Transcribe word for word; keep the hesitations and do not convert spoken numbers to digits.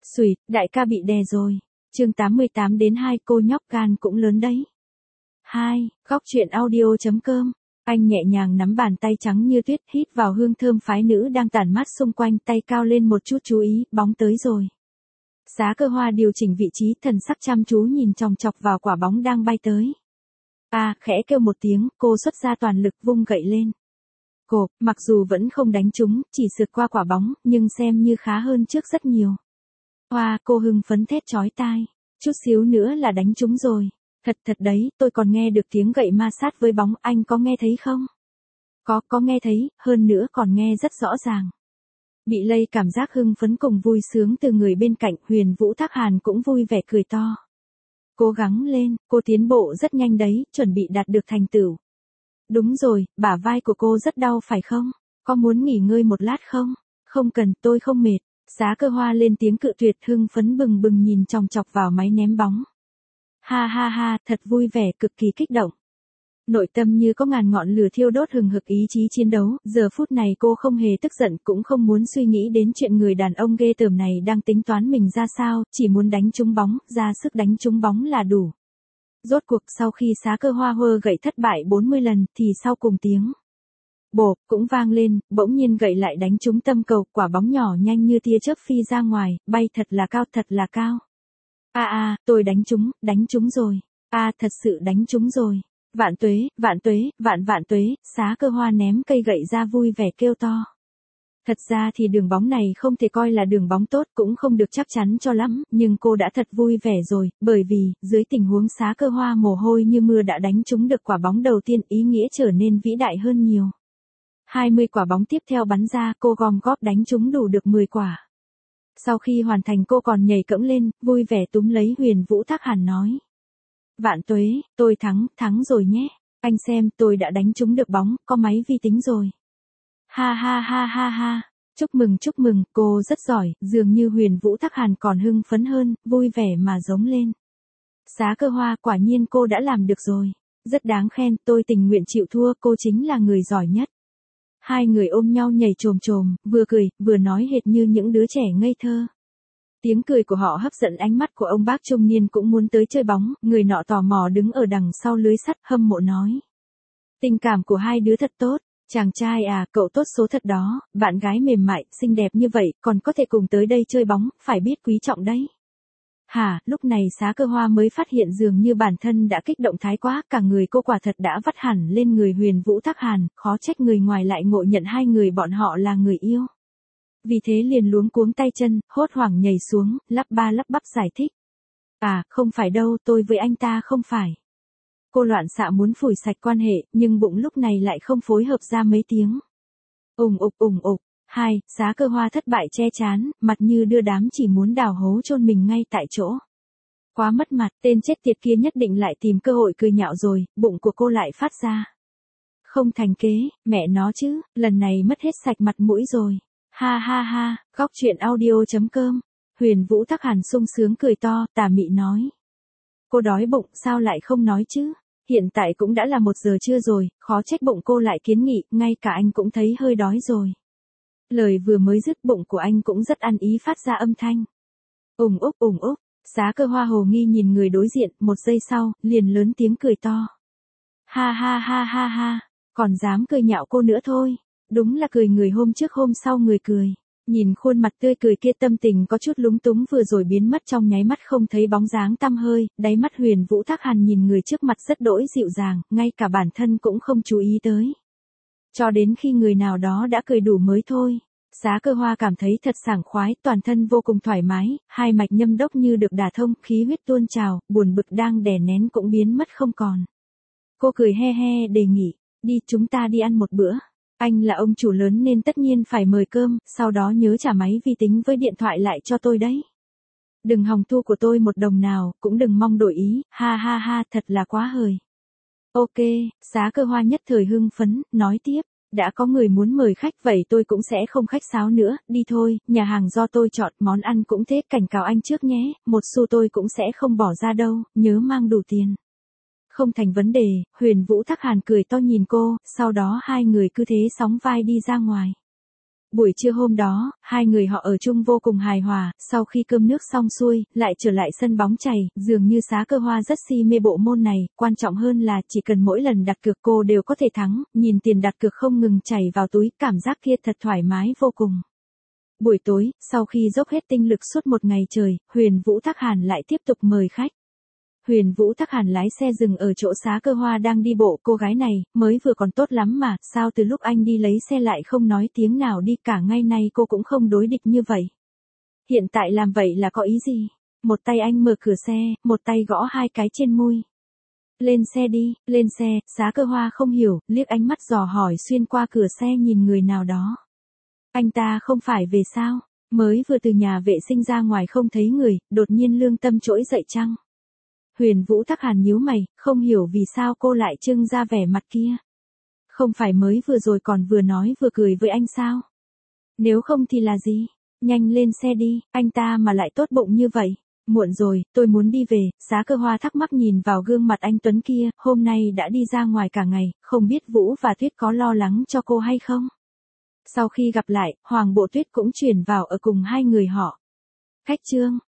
Xùi, đại ca bị đè rồi. Chương tám mươi tám đến hai cô nhóc gan cũng lớn đấy. hai, góc truyện audio.com. Anh nhẹ nhàng nắm bàn tay trắng như tuyết, hít vào hương thơm phái nữ đang tản mát xung quanh, tay cao lên một chút chú ý, bóng tới rồi. Giá Cơ Hoa điều chỉnh vị trí, thần sắc chăm chú nhìn chòng chọc vào quả bóng đang bay tới. À, khẽ kêu một tiếng, cô xuất ra toàn lực vung gậy lên. Cộp, mặc dù vẫn không đánh trúng, chỉ sượt qua quả bóng, nhưng xem như khá hơn trước rất nhiều. Hoa, cô hưng phấn thét chói tai. Chút xíu nữa là đánh trúng rồi. Thật thật đấy, tôi còn nghe được tiếng gậy ma sát với bóng, anh có nghe thấy không? Có, có nghe thấy, hơn nữa còn nghe rất rõ ràng. Bị lây cảm giác hưng phấn cùng vui sướng từ người bên cạnh, Huyền Vũ Thác Hàn cũng vui vẻ cười to. Cố gắng lên, cô tiến bộ rất nhanh đấy, chuẩn bị đạt được thành tựu. Đúng rồi, bả vai của cô rất đau phải không? Có muốn nghỉ ngơi một lát không? Không cần, tôi không mệt. Giá Cơ Hoa lên tiếng cự tuyệt, hưng phấn bừng bừng nhìn chòng chọc vào máy ném bóng. Ha ha ha, thật vui vẻ, cực kỳ kích động. Nội tâm như có ngàn ngọn lửa thiêu đốt hừng hực ý chí chiến đấu, giờ phút này cô không hề tức giận, cũng không muốn suy nghĩ đến chuyện người đàn ông ghê tởm này đang tính toán mình ra sao, chỉ muốn đánh trúng bóng, ra sức đánh trúng bóng là đủ. Rốt cuộc sau khi Giá Cơ Hoa hơ gậy thất bại bốn mươi lần thì sau cùng tiếng bộp cũng vang lên, bỗng nhiên gậy lại đánh trúng tâm cầu, quả bóng nhỏ nhanh như tia chớp phi ra ngoài, bay thật là cao, thật là cao. A à, a, à, tôi đánh trúng, đánh trúng rồi. A, à, thật sự đánh trúng rồi. Vạn tuế, vạn tuế, vạn vạn tuế, Giá Cơ Hoa ném cây gậy ra vui vẻ kêu to. Thật ra thì đường bóng này không thể coi là đường bóng tốt, cũng không được chắc chắn cho lắm, nhưng cô đã thật vui vẻ rồi, bởi vì, dưới tình huống Giá Cơ Hoa mồ hôi như mưa đã đánh trúng được quả bóng đầu tiên, ý nghĩa trở nên vĩ đại hơn nhiều. hai mươi quả bóng tiếp theo bắn ra, cô gom góp đánh trúng đủ được mười quả. Sau khi hoàn thành cô còn nhảy cẫng lên, vui vẻ túm lấy Huyền Vũ Thác Hàn nói. Vạn tuế, tôi thắng, thắng rồi nhé. Anh xem, tôi đã đánh trúng được bóng, có máy vi tính rồi. Ha ha ha ha ha. Chúc mừng chúc mừng, cô rất giỏi, dường như Huyền Vũ Thác Hàn còn hưng phấn hơn, vui vẻ mà giống lên. Giá Cơ Hoa, quả nhiên cô đã làm được rồi. Rất đáng khen, tôi tình nguyện chịu thua, cô chính là người giỏi nhất. Hai người ôm nhau nhảy chồm chồm, vừa cười, vừa nói hệt như những đứa trẻ ngây thơ. Tiếng cười của họ hấp dẫn ánh mắt của ông bác trung niên cũng muốn tới chơi bóng, người nọ tò mò đứng ở đằng sau lưới sắt, hâm mộ nói. Tình cảm của hai đứa thật tốt, chàng trai à, cậu tốt số thật đó, bạn gái mềm mại, xinh đẹp như vậy, còn có thể cùng tới đây chơi bóng, phải biết quý trọng đấy. Hả, lúc này Giá Cơ Hoa mới phát hiện dường như bản thân đã kích động thái quá, cả người cô quả thật đã vắt hẳn lên người Huyền Vũ Thác Hàn, khó trách người ngoài lại ngộ nhận hai người bọn họ là người yêu. Vì thế liền luống cuống tay chân, hốt hoảng nhảy xuống, lắp ba lắp bắp giải thích. À, không phải đâu, tôi với anh ta không phải. Cô loạn xạ muốn phủi sạch quan hệ, nhưng bụng lúc này lại không phối hợp ra mấy tiếng. Ùng ục ùng ục. Hai, Giá Cơ Hoa thất bại che chán, mặt như đưa đám chỉ muốn đào hố chôn mình ngay tại chỗ. Quá mất mặt, tên chết tiệt kia nhất định lại tìm cơ hội cười nhạo rồi, bụng của cô lại phát ra. Không thành kế, mẹ nó chứ, lần này mất hết sạch mặt mũi rồi. Ha ha ha, góc truyện audio.com. Huyền Vũ Thác Hàn sung sướng cười to, tà mị nói. Cô đói bụng, sao lại không nói chứ? Hiện tại cũng đã là một giờ trưa rồi, khó trách bụng cô lại kiến nghị, ngay cả anh cũng thấy hơi đói rồi. Lời vừa mới dứt, bụng của anh cũng rất ăn ý phát ra âm thanh. Ùng úc ùng úc, Giá Cơ Hoa hồ nghi nhìn người đối diện, một giây sau, liền lớn tiếng cười to. Ha ha ha ha ha, còn dám cười nhạo cô nữa thôi. Đúng là cười người hôm trước hôm sau người cười. Nhìn khuôn mặt tươi cười kia, tâm tình có chút lúng túng vừa rồi biến mất trong nháy mắt không thấy bóng dáng tăm hơi, đáy mắt Huyền Vũ Thác Hàn nhìn người trước mặt rất đỗi dịu dàng, ngay cả bản thân cũng không chú ý tới. Cho đến khi người nào đó đã cười đủ mới thôi. Giá Cơ Hoa cảm thấy thật sảng khoái, toàn thân vô cùng thoải mái, hai mạch nhâm đốc như được đả thông, khí huyết tuôn trào, buồn bực đang đè nén cũng biến mất không còn. Cô cười he he đề nghị, đi chúng ta đi ăn một bữa. Anh là ông chủ lớn nên tất nhiên phải mời cơm, sau đó nhớ trả máy vi tính với điện thoại lại cho tôi đấy. Đừng hòng thu của tôi một đồng nào, cũng đừng mong đổi ý, ha ha ha, thật là quá hời. Ok, Giá Cơ Hoa nhất thời hưng phấn, nói tiếp, đã có người muốn mời khách vậy tôi cũng sẽ không khách sáo nữa, đi thôi, nhà hàng do tôi chọn, món ăn cũng thế, cảnh cáo anh trước nhé, một xu tôi cũng sẽ không bỏ ra đâu, nhớ mang đủ tiền. Không thành vấn đề, Huyền Vũ Thác Hàn cười to nhìn cô, sau đó hai người cứ thế sóng vai đi ra ngoài. Buổi trưa hôm đó, hai người họ ở chung vô cùng hài hòa, sau khi cơm nước xong xuôi, lại trở lại sân bóng chày, dường như Xá Cơ Hoa rất si mê bộ môn này, quan trọng hơn là chỉ cần mỗi lần đặt cược cô đều có thể thắng, nhìn tiền đặt cược không ngừng chảy vào túi, cảm giác kia thật thoải mái vô cùng. Buổi tối, sau khi dốc hết tinh lực suốt một ngày trời, Huyền Vũ Thác Hàn lại tiếp tục mời khách. Huyền Vũ Thác Hàn lái xe dừng ở chỗ Xá Cơ Hoa đang đi bộ, cô gái này, mới vừa còn tốt lắm mà, sao từ lúc anh đi lấy xe lại không nói tiếng nào đi, cả ngày nay cô cũng không đối địch như vậy. Hiện tại làm vậy là có ý gì? Một tay anh mở cửa xe, một tay gõ hai cái trên môi. Lên xe đi, lên xe, Xá Cơ Hoa không hiểu, liếc ánh mắt dò hỏi xuyên qua cửa xe nhìn người nào đó. Anh ta không phải về sao? Mới vừa từ nhà vệ sinh ra ngoài không thấy người, đột nhiên lương tâm trỗi dậy chăng? Huyền Vũ Thác Hàn nhíu mày, không hiểu vì sao cô lại trưng ra vẻ mặt kia. Không phải mới vừa rồi còn vừa nói vừa cười với anh sao? Nếu không thì là gì? Nhanh lên xe đi, anh ta mà lại tốt bụng như vậy. Muộn rồi, tôi muốn đi về. Xá Cơ Hoa thắc mắc nhìn vào gương mặt anh Tuấn kia, hôm nay đã đi ra ngoài cả ngày, không biết Vũ và Tuyết có lo lắng cho cô hay không? Sau khi gặp lại, Hoàng Bộ Tuyết cũng chuyển vào ở cùng hai người họ. Khách Trương,